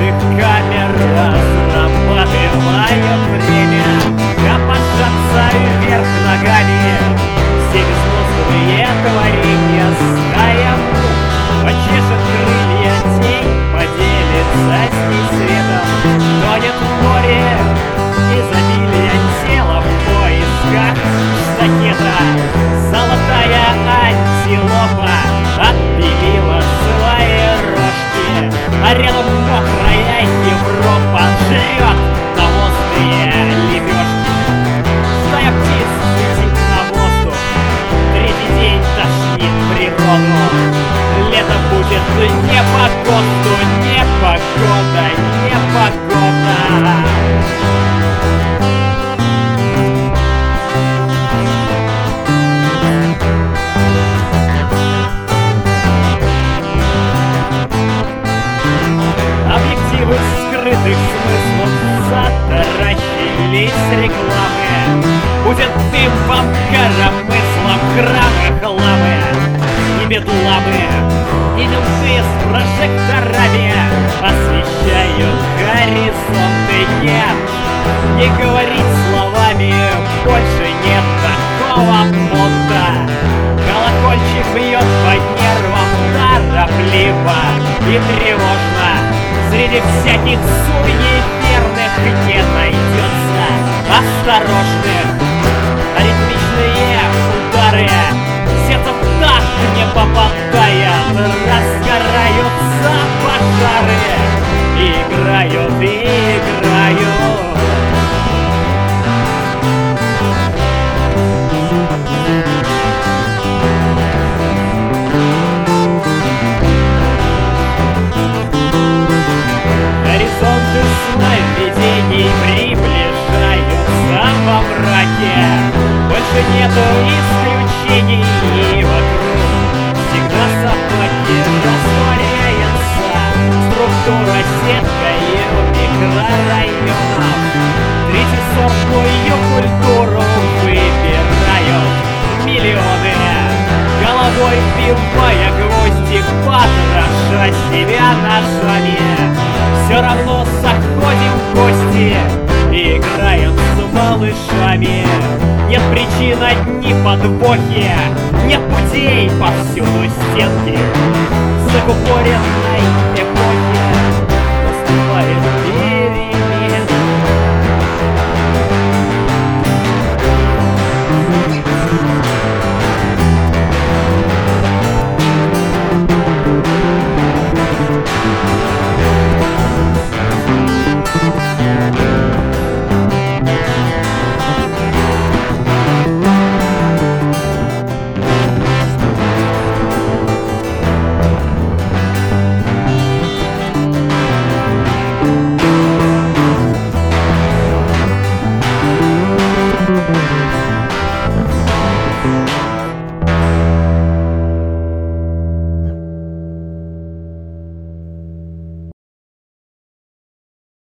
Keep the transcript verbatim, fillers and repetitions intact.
черных камер разрабатывают время, копошатся вверх ногами все безмозглые творения. Стая мух почешет крылья, тень поделится с ней светом, тонет в море изобилия тела в поисках штакета. Золотая антилопа отпилила свои рожки, а рядом мокрая Европа жрет навозные лепешки. Стая птиц летит на воздух, третий день тошнит природу. Лето будет не по ГОСТу, не погода, не погода. Объективы скрытых смыслов затаращились рекламы. Будет дым вам коромыслом, храмы, хламы и бедламы, и менты с прожекторами освещают горизонты. Нет, не говорить словами, больше нет такого мода. Колокольчик бьет по нервам торопливо и тревожно. Среди всяких суеверных не найдется осторожных. Аритмичные удары сердце так не попадает, разгораются пожары. Играют и играют. Горизонты сновидений приближаются во мраке. Больше нету исключений, и вокруг всегда собаки. Растворяется структура сеткою микрорайонов. Третьесортную культуру выбирают миллионы, головой вбивая гвозди, потроша себя ножами. Все равно заходим в гости и играем с малышами. Нет причин, одни подвохи, нет путей, повсюду стенки закупоренной эпохи.